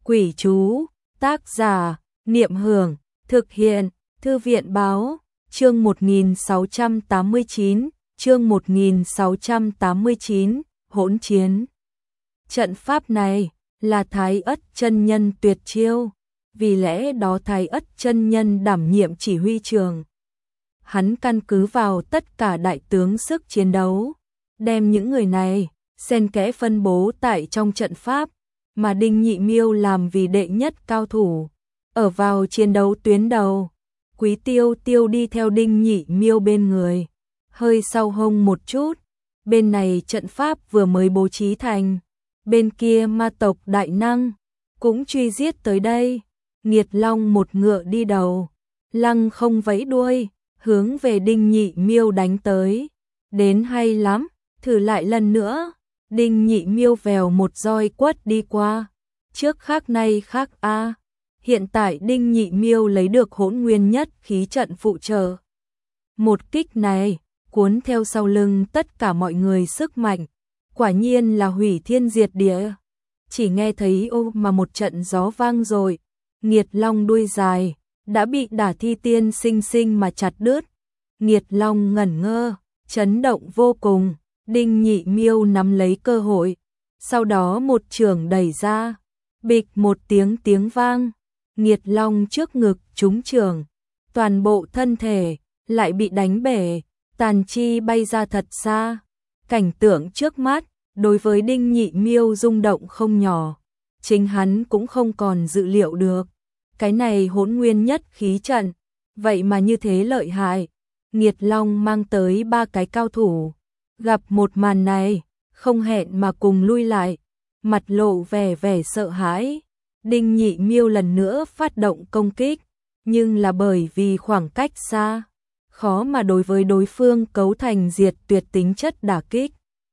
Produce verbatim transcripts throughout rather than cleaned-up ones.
Quỷ chú, tác giả, Niệm Hưởng, thực hiện, Thư viện báo, chương một nghìn sáu trăm tám mươi chín, chương một nghìn sáu trăm tám mươi chín, hỗn chiến. Trận pháp này là Thái Ất chân nhân tuyệt chiêu, vì lẽ đó Thái Ất chân nhân đảm nhiệm chỉ huy trường. Hắn căn cứ vào tất cả đại tướng sức chiến đấu, đem những người này xen kẽ phân bố tại trong trận pháp, mà Đinh Nhị Miêu làm vì đệ nhất cao thủ, ở vào chiến đấu tuyến đầu. Quý Tiêu Tiêu đi theo Đinh Nhị Miêu bên người, hơi sau hông một chút. Bên này trận pháp vừa mới bố trí thành, bên kia ma tộc đại năng cũng truy giết tới đây. Nghiệt Long một ngựa đi đầu, lăng không vẫy đuôi, hướng về Đinh Nhị Miêu đánh tới. Đến hay lắm, thử lại lần nữa. Đinh Nhị Miêu vèo một roi quất đi qua. Trước khác nay khác a. À. Hiện tại Đinh Nhị Miêu lấy được hỗn nguyên nhất khí trận phụ trợ. Một kích này cuốn theo sau lưng tất cả mọi người sức mạnh, quả nhiên là hủy thiên diệt địa. Chỉ nghe thấy ô mà một trận gió vang rồi, Nghiệt Long đuôi dài đã bị Đả Thi Tiên sinh sinh mà chặt đứt. Nghiệt Long ngẩn ngơ, chấn động vô cùng. Đinh Nhị Miêu nắm lấy cơ hội, sau đó một chưởng đẩy ra, bịch một tiếng tiếng vang. Nghiệt Long trước ngực trúng chưởng, toàn bộ thân thể lại bị đánh bể, tàn chi bay ra thật xa. Cảnh tượng trước mắt đối với Đinh Nhị Miêu rung động không nhỏ, chính hắn cũng không còn dự liệu được. Cái này hỗn nguyên nhất khí trận, vậy mà như thế lợi hại. Nghiệt Long mang tới ba cái cao thủ, gặp một màn này, không hẹn mà cùng lui lại, mặt lộ vẻ vẻ sợ hãi. Đinh Nhị Miêu lần nữa phát động công kích, nhưng là bởi vì khoảng cách xa, khó mà đối với đối phương cấu thành diệt tuyệt tính chất đả kích.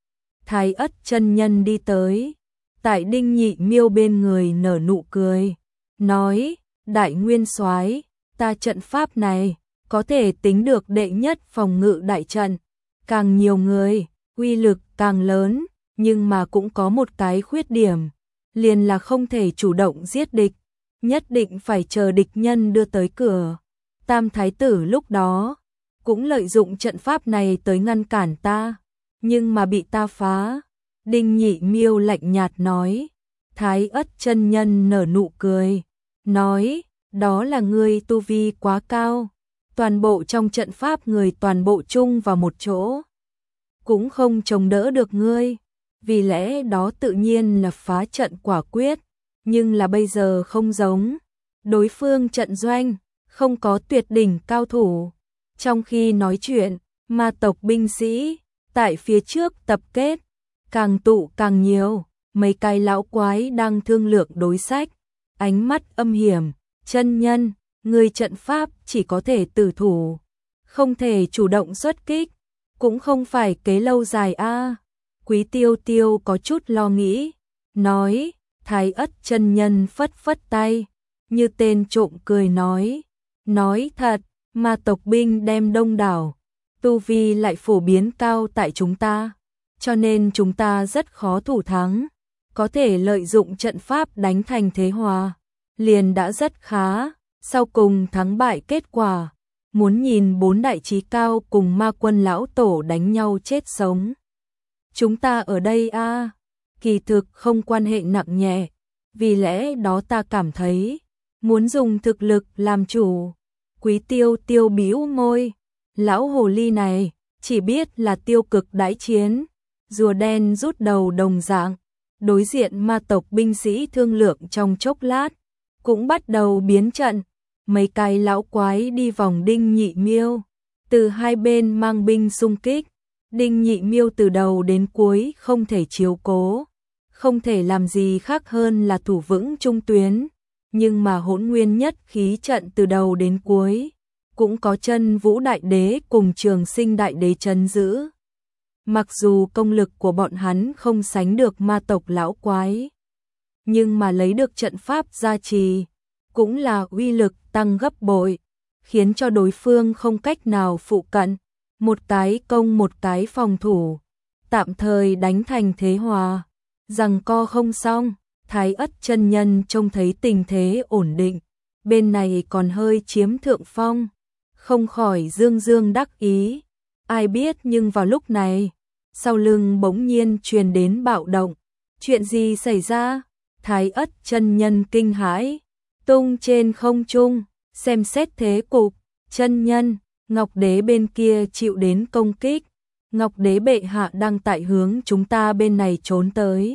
Thái Ất chân nhân đi tới, tại Đinh Nhị Miêu bên người nở nụ cười, nói: Đại Nguyên Soái, ta trận pháp này có thể tính được đệ nhất phòng ngự đại trận. Càng nhiều người, uy lực càng lớn, nhưng mà cũng có một cái khuyết điểm, liền là không thể chủ động giết địch, nhất định phải chờ địch nhân đưa tới cửa. Tam Thái tử lúc đó cũng lợi dụng trận pháp này tới ngăn cản ta, nhưng mà bị ta phá. Đinh Nhị Miêu lạnh nhạt nói. Thái Ất chân nhân nở nụ cười, nói: Đó là ngươi tu vi quá cao, toàn bộ trong trận pháp người toàn bộ chung vào một chỗ, cũng không chống đỡ được ngươi, vì lẽ đó tự nhiên là phá trận quả quyết. Nhưng là bây giờ không giống, đối phương trận doanh không có tuyệt đỉnh cao thủ. Trong khi nói chuyện, ma tộc binh sĩ tại phía trước tập kết, càng tụ càng nhiều. Mấy cái lão quái đang thương lượng đối sách, ánh mắt âm hiểm. Chân nhân, người trận pháp chỉ có thể tử thủ, không thể chủ động xuất kích, cũng không phải kế lâu dài a. À. Quý Tiêu Tiêu có chút lo nghĩ, nói. Thái Ất chân nhân phất phất tay, như tên trộm cười nói: Nói thật, ma tộc binh đem đông đảo, tu vi lại phổ biến cao tại chúng ta, cho nên chúng ta rất khó thủ thắng. Có thể lợi dụng trận pháp đánh thành thế hòa, liền đã rất khá. Sau cùng thắng bại kết quả, muốn nhìn bốn đại chí cao cùng ma quân lão tổ đánh nhau chết sống. Chúng ta ở đây a, à, kỳ thực không quan hệ nặng nhẹ, vì lẽ đó ta cảm thấy muốn dùng thực lực làm chủ. Quý Tiêu Tiêu bĩu môi, lão hồ ly này chỉ biết là tiêu cực đãi chiến, rùa đen rút đầu đồng dạng. Đối diện ma tộc binh sĩ thương lượng trong chốc lát, cũng bắt đầu biến trận. Mấy cái lão quái đi vòng Đinh Nhị Miêu, từ hai bên mang binh xung kích. Đinh Nhị Miêu từ đầu đến cuối không thể chiếu cố, không thể làm gì khác hơn là thủ vững trung tuyến. Nhưng mà hỗn nguyên nhất khí trận từ đầu đến cuối, cũng có Chân Vũ Đại Đế cùng Trường Sinh Đại Đế trấn giữ. Mặc dù công lực của bọn hắn không sánh được ma tộc lão quái, nhưng mà lấy được trận pháp gia trì, cũng là uy lực tăng gấp bội, khiến cho đối phương không cách nào phụ cận. Một cái công một cái phòng thủ, tạm thời đánh thành thế hòa, giằng co không xong. Thái Ất chân nhân trông thấy tình thế ổn định, bên này còn hơi chiếm thượng phong, không khỏi dương dương đắc ý. Ai biết nhưng vào lúc này, sau lưng bỗng nhiên truyền đến bạo động. Chuyện gì xảy ra? Thái Ất chân nhân kinh hãi, tung trên không trung, xem xét thế cục. Chân nhân, Ngọc Đế bên kia chịu đến công kích. Ngọc Đế bệ hạ đang tại hướng chúng ta bên này trốn tới.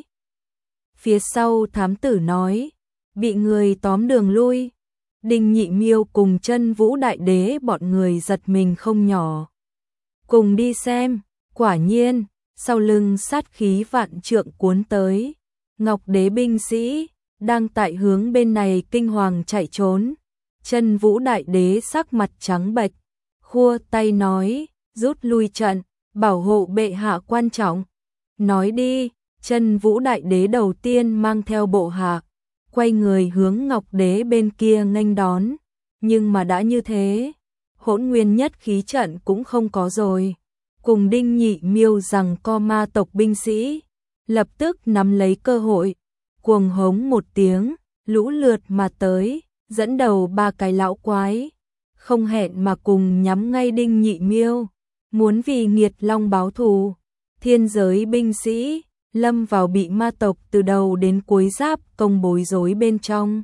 Phía sau thám tử nói, bị người tóm đường lui. Đinh Nhị Miêu cùng Chân Vũ Đại Đế bọn người giật mình không nhỏ. Cùng đi xem, quả nhiên, sau lưng sát khí vạn trượng cuốn tới. Ngọc Đế binh sĩ, đang tại hướng bên này kinh hoàng chạy trốn. Chân Vũ Đại Đế sắc mặt trắng bệch, khua tay nói, rút lui trận, bảo hộ bệ hạ quan trọng. Nói đi, Chân Vũ Đại Đế đầu tiên mang theo bộ hạ, quay người hướng Ngọc Đế bên kia nghênh đón. Nhưng mà đã như thế, Hỗn Nguyên nhất khí trận cũng không có rồi. Cùng Đinh Nhị Miêu rằng co ma tộc binh sĩ, lập tức nắm lấy cơ hội, cuồng hống một tiếng, lũ lượt mà tới, dẫn đầu ba cái lão quái, không hẹn mà cùng nhắm ngay Đinh Nhị Miêu, muốn vì nghiệt long báo thù. Thiên giới binh sĩ lâm vào bị ma tộc từ đầu đến cuối giáp công bối rối bên trong.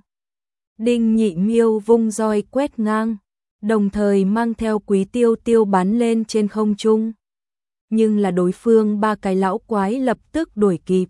Đinh Nhị Miêu vung roi quét ngang, đồng thời mang theo Quý Tiêu Tiêu bắn lên trên không trung. Nhưng là đối phương ba cái lão quái lập tức đuổi kịp.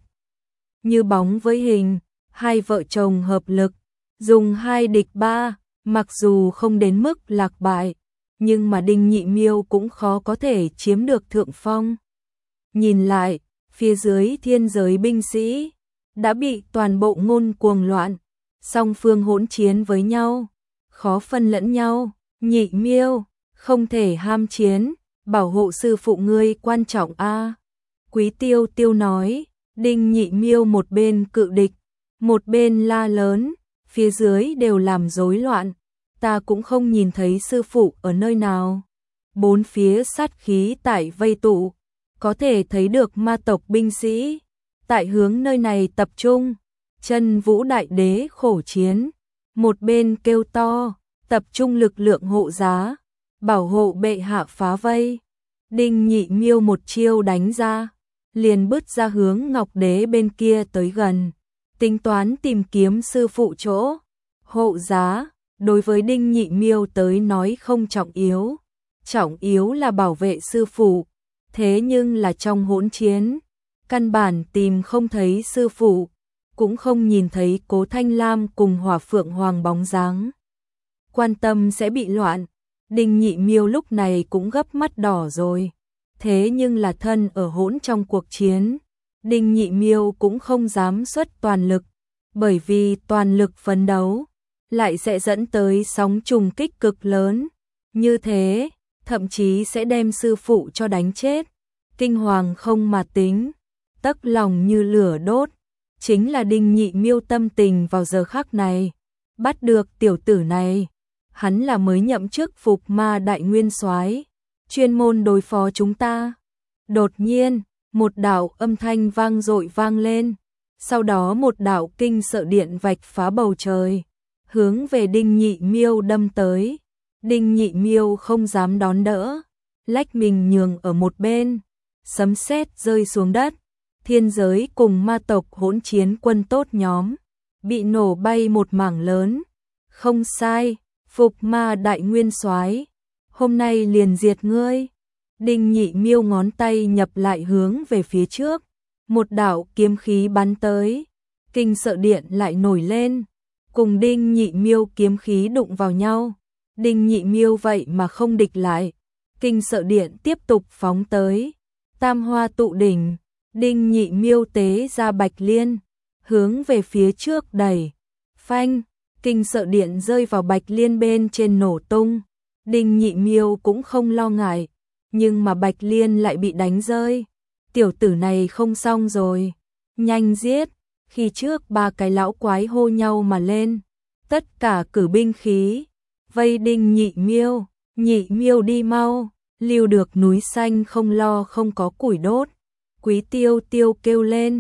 Như bóng với hình, hai vợ chồng hợp lực, dùng hai địch ba, mặc dù không đến mức lạc bại, nhưng mà Đinh Nhị Miêu cũng khó có thể chiếm được thượng phong. Nhìn lại, phía dưới thiên giới binh sĩ đã bị toàn bộ ngôn cuồng loạn, song phương hỗn chiến với nhau, khó phân lẫn nhau. Nhị Miêu, không thể ham chiến, bảo hộ sư phụ ngươi quan trọng a. Quý Tiêu Tiêu nói. Đinh Nhị Miêu một bên cự địch, một bên la lớn, phía dưới đều làm rối loạn, ta cũng không nhìn thấy sư phụ ở nơi nào. Bốn phía sát khí tại vây tụ, có thể thấy được ma tộc binh sĩ tại hướng nơi này tập trung. Chân Vũ Đại Đế khổ chiến, một bên kêu to, tập trung lực lượng hộ giá, bảo hộ bệ hạ phá vây. Đinh Nhị Miêu một chiêu đánh ra, liền bứt ra hướng Ngọc Đế bên kia tới gần, tính toán tìm kiếm sư phụ chỗ. Hộ giá, đối với Đinh Nhị Miêu tới nói không trọng yếu, trọng yếu là bảo vệ sư phụ. Thế nhưng là trong hỗn chiến, căn bản tìm không thấy sư phụ, cũng không nhìn thấy Cố Thanh Lam cùng Hỏa Phượng Hoàng bóng dáng. Quan tâm sẽ bị loạn, Đinh Nhị Miêu lúc này cũng gấp mắt đỏ rồi. Thế nhưng là thân ở hỗn trong cuộc chiến, Đinh Nhị Miêu cũng không dám xuất toàn lực, bởi vì toàn lực phấn đấu lại sẽ dẫn tới sóng trùng kích cực lớn. Như thế, thậm chí sẽ đem sư phụ cho đánh chết. Kinh hoàng không mà tính, tấc lòng như lửa đốt, chính là Đinh Nhị Miêu tâm tình vào giờ khắc này. Bắt được tiểu tử này, hắn là mới nhậm chức Phục Ma Đại Nguyên Soái, chuyên môn đối phó chúng ta. Đột nhiên, một đạo âm thanh vang dội vang lên, sau đó một đạo kinh sợ điện vạch phá bầu trời, hướng về Đinh Nhị Miêu đâm tới. Đinh Nhị Miêu không dám đón đỡ, lách mình nhường ở một bên, sấm sét rơi xuống đất. Thiên giới cùng ma tộc hỗn chiến quân tốt nhóm bị nổ bay một mảng lớn. Không sai, Phục Ma Đại Nguyên Soái, hôm nay liền diệt ngươi. Đinh Nhị Miêu ngón tay nhập lại hướng về phía trước, một đạo kiếm khí bắn tới, kinh sợ điện lại nổi lên, cùng Đinh Nhị Miêu kiếm khí đụng vào nhau. Đinh Nhị Miêu vậy mà không địch lại, kinh sợ điện tiếp tục phóng tới. Tam hoa tụ đỉnh, Đinh Nhị Miêu tế ra Bạch Liên, hướng về phía trước đẩy, phanh, kinh sợ điện rơi vào Bạch Liên bên trên nổ tung. Đinh Nhị Miêu cũng không lo ngại, nhưng mà Bạch Liên lại bị đánh rơi. Tiểu tử này không xong rồi, nhanh giết. Khi trước ba cái lão quái hô nhau mà lên, tất cả cử binh khí vây Đinh Nhị Miêu. Nhị Miêu đi mau, lưu được núi xanh không lo không có củi đốt. Quý Tiêu Tiêu kêu lên,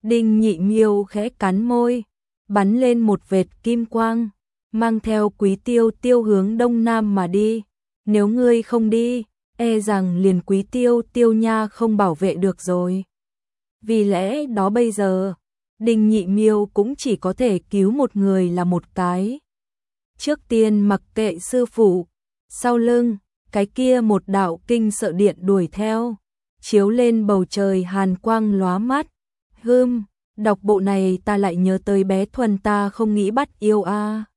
Đinh Nhị Miêu khẽ cắn môi, bắn lên một vệt kim quang, mang theo Quý Tiêu Tiêu hướng đông nam mà đi. Nếu ngươi không đi, e rằng liền Quý Tiêu Tiêu nha không bảo vệ được rồi. Vì lẽ đó bây giờ, Đinh Nhị Miêu cũng chỉ có thể cứu một người là một cái. Trước tiên mặc kệ sư phụ, sau lưng, cái kia một đạo kinh sợ điện đuổi theo, chiếu lên bầu trời hàn quang lóa mắt. Hừm, đọc bộ này ta lại nhớ tới bé Thuần ta không nghĩ bắt yêu a.